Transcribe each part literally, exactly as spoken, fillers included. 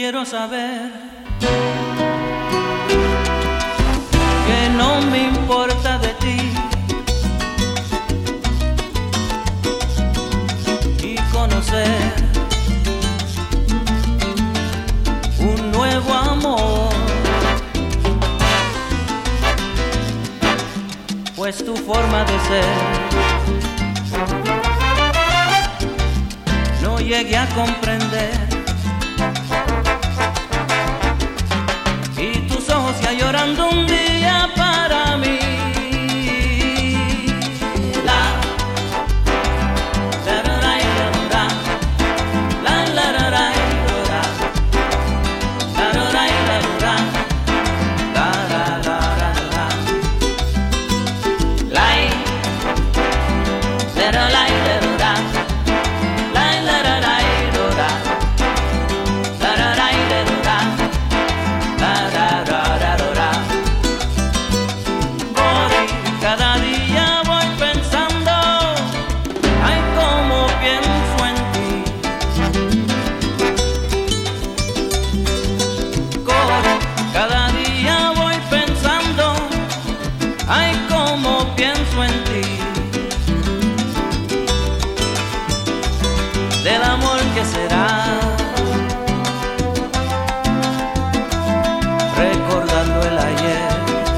Quiero saber que no me importa de ti y conocer un nuevo amor, pues tu forma de ser no llegué a comprender. Ya llorando un día para mí. La la la la la la la la la la ay, cómo pienso en ti, del amor que será, recordando el ayer.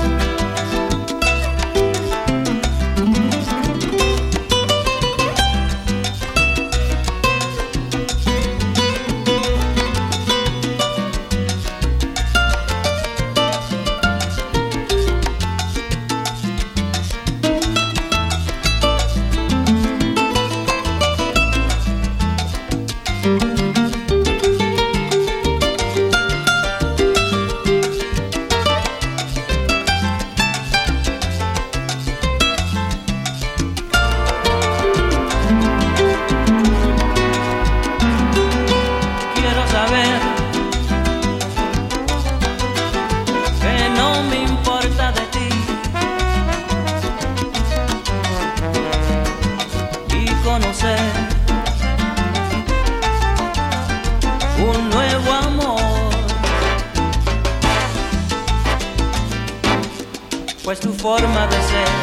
Conocer un nuevo amor, pues tu forma de ser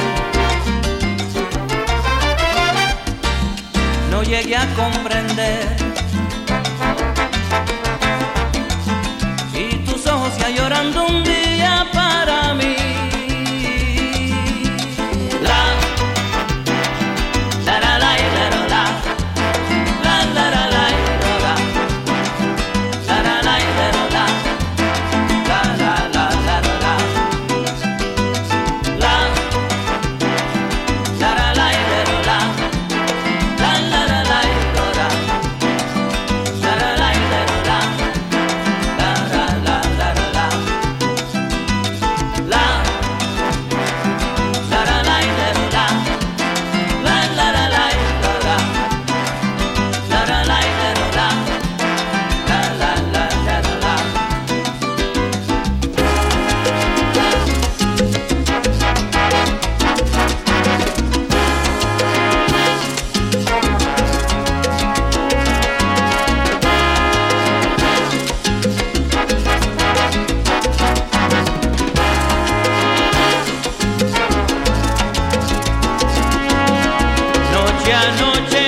no llegué a comprender, y tus ojos ya llorando un día para mí. Noche a noche